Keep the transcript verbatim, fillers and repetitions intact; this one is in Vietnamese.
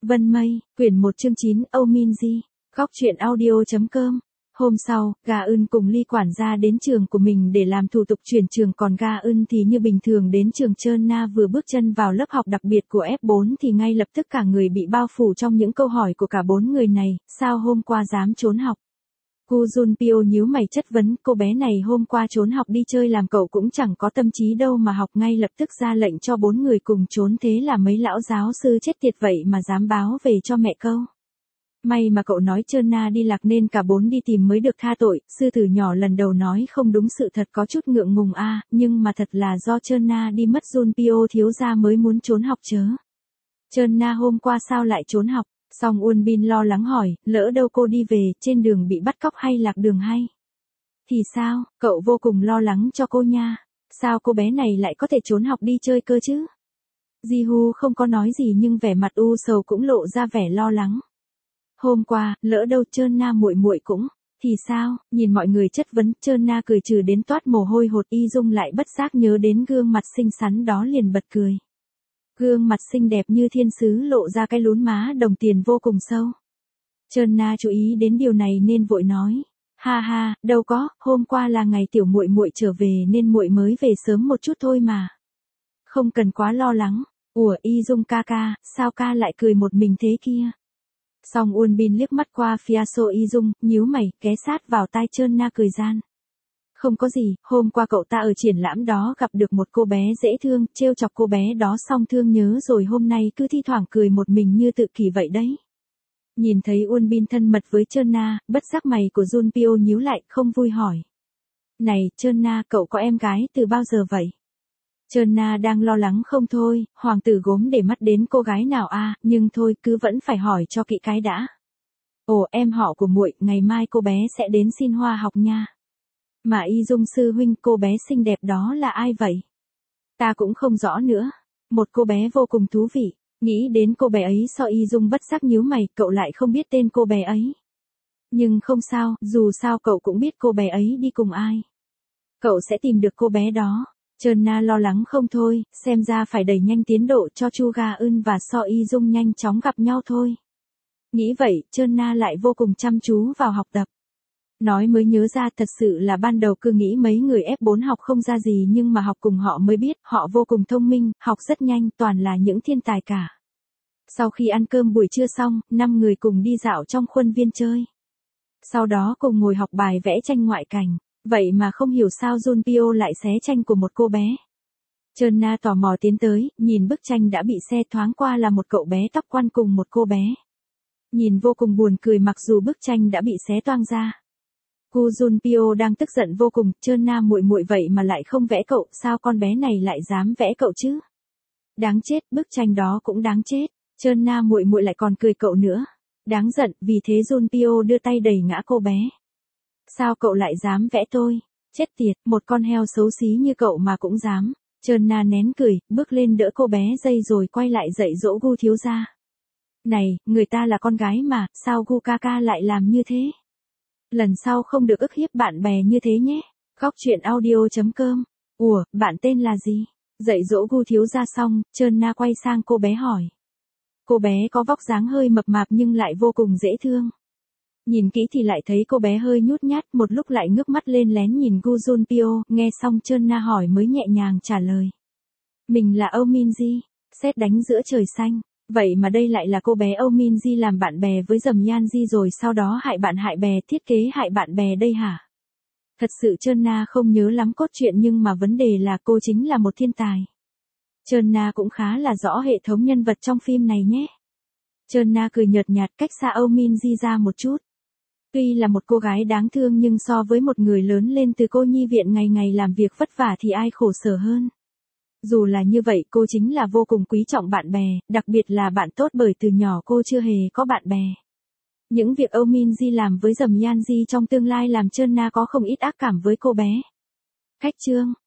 Vân Mây, quyển một chương chín, Âu Min Di, góc truyện audio.com. Hôm sau, Ga Eun cùng Ly quản gia đến trường của mình để làm thủ tục chuyển trường, còn Ga Eun thì như bình thường đến trường. Trơn Na vừa bước chân vào lớp học đặc biệt của ép bốn thì ngay lập tức cả người bị bao phủ trong những câu hỏi của cả bốn người này. Sao hôm qua dám trốn học? Gu Junpyo nhíu mày chất vấn, cô bé này hôm qua trốn học đi chơi làm cậu cũng chẳng có tâm trí đâu mà học, ngay lập tức ra lệnh cho bốn người cùng trốn. Thế là mấy lão giáo sư chết tiệt vậy mà dám báo về cho mẹ câu. May mà cậu nói Trơn Na đi lạc nên cả bốn đi tìm mới được tha tội. Sư tử nhỏ lần đầu nói không đúng sự thật, có chút ngượng ngùng a, à, nhưng mà thật là do Trơn Na đi mất, Junpyo thiếu gia mới muốn trốn học chớ. Trơn Na hôm qua sao lại trốn học? Song Uôn Bin lo lắng hỏi, lỡ đâu cô đi về, trên đường bị bắt cóc hay lạc đường hay? Thì sao, cậu vô cùng lo lắng cho cô nha. Sao cô bé này lại có thể trốn học đi chơi cơ chứ? Ji-hu không có nói gì nhưng vẻ mặt u sầu cũng lộ ra vẻ lo lắng. Hôm qua, lỡ đâu Trơn Na muội muội cũng, thì sao? Nhìn mọi người chất vấn, Trơn Na cười trừ đến toát mồ hôi hột. Y Dung lại bất giác nhớ đến gương mặt xinh xắn đó liền bật cười. Gương mặt xinh đẹp như thiên sứ lộ ra cái lún má đồng tiền vô cùng sâu. Trơn Na chú ý đến điều này nên vội nói, ha ha, đâu có, hôm qua là ngày tiểu muội muội trở về nên muội mới về sớm một chút thôi mà. Không cần quá lo lắng. Ủa Y Dung ca ca, sao ca lại cười một mình thế kia? Song Uôn Bin liếc mắt qua phía So Y Dung, nhíu mày, ghé sát vào tai Trơn Na cười gian. Không có gì, hôm qua cậu ta ở triển lãm đó gặp được một cô bé dễ thương, trêu chọc cô bé đó xong thương nhớ rồi hôm nay cứ thi thoảng cười một mình như tự kỷ vậy đấy. Nhìn thấy Uôn Bin thân mật với Trơn Na, bất giác mày của Junpyo nhíu lại, không vui hỏi. Này, Trơn Na, cậu có em gái từ bao giờ vậy? Trơn Na đang lo lắng không thôi, hoàng tử gốm để mắt đến cô gái nào a, à, nhưng thôi cứ vẫn phải hỏi cho kỹ cái đã. Ồ, em họ của muội, ngày mai cô bé sẽ đến xin hoa học nha. Mà Y Dung sư huynh, cô bé xinh đẹp đó là ai vậy? Ta cũng không rõ nữa. Một cô bé vô cùng thú vị. Nghĩ đến cô bé ấy So Y Dung bất giác nhíu mày, cậu lại không biết tên cô bé ấy. Nhưng không sao, dù sao cậu cũng biết cô bé ấy đi cùng ai. Cậu sẽ tìm được cô bé đó. Trơn Na lo lắng không thôi, xem ra phải đẩy nhanh tiến độ cho Chu Ga Eun và So Y Dung nhanh chóng gặp nhau thôi. Nghĩ vậy, Trơn Na lại vô cùng chăm chú vào học tập. Nói mới nhớ ra, thật sự là ban đầu cứ nghĩ mấy người ép bốn học không ra gì nhưng mà học cùng họ mới biết, họ vô cùng thông minh, học rất nhanh, toàn là những thiên tài cả. Sau khi ăn cơm buổi trưa xong, năm người cùng đi dạo trong khuôn viên chơi. Sau đó cùng ngồi học bài vẽ tranh ngoại cảnh, vậy mà không hiểu sao Junpyo lại xé tranh của một cô bé. Trơn Na tò mò tiến tới, nhìn bức tranh đã bị xé, thoáng qua là một cậu bé tóc quăn cùng một cô bé. Nhìn vô cùng buồn cười mặc dù bức tranh đã bị xé toang ra. Gu Junpyo đang tức giận vô cùng, Trơn Na muội muội vậy mà lại không vẽ cậu, sao con bé này lại dám vẽ cậu chứ? Đáng chết, bức tranh đó cũng đáng chết, Trơn Na muội muội lại còn cười cậu nữa. Đáng giận, vì thế Junpyo đưa tay đẩy ngã cô bé. Sao cậu lại dám vẽ tôi? Chết tiệt, một con heo xấu xí như cậu mà cũng dám. Trơn Na nén cười, bước lên đỡ cô bé dây rồi quay lại dạy dỗ Gu thiếu gia. Này, người ta là con gái mà, sao Gu ca ca lại làm như thế? Lần sau không được ức hiếp bạn bè như thế nhé. Góc truyện audio.com. Ủa, bạn tên là gì? Dạy dỗ Gu thiếu gia xong, Trơn Na quay sang cô bé hỏi. Cô bé có vóc dáng hơi mập mạp nhưng lại vô cùng dễ thương. Nhìn kỹ thì lại thấy cô bé hơi nhút nhát, một lúc lại ngước mắt lên lén nhìn Gu Junpyo, nghe xong Trơn Na hỏi mới nhẹ nhàng trả lời. Mình là Âu Min Di, sét đánh giữa trời xanh. Vậy mà đây lại là cô bé Âu Min Di làm bạn bè với Dầm Yan Di rồi sau đó hại bạn hại bè, thiết kế hại bạn bè đây hả? Thật sự Trơn Na không nhớ lắm cốt truyện nhưng mà vấn đề là cô chính là một thiên tài. Trơn Na cũng khá là rõ hệ thống nhân vật trong phim này nhé. Trơn Na cười nhợt nhạt cách xa Âu Min Di ra một chút. Tuy là một cô gái đáng thương nhưng so với một người lớn lên từ cô nhi viện ngày ngày làm việc vất vả thì ai khổ sở hơn. Dù là như vậy cô chính là vô cùng quý trọng bạn bè, đặc biệt là bạn tốt bởi từ nhỏ cô chưa hề có bạn bè. Những việc Âu Min Di làm với Dầm Yan Di trong tương lai làm Trơn Na có không ít ác cảm với cô bé. Khách chương.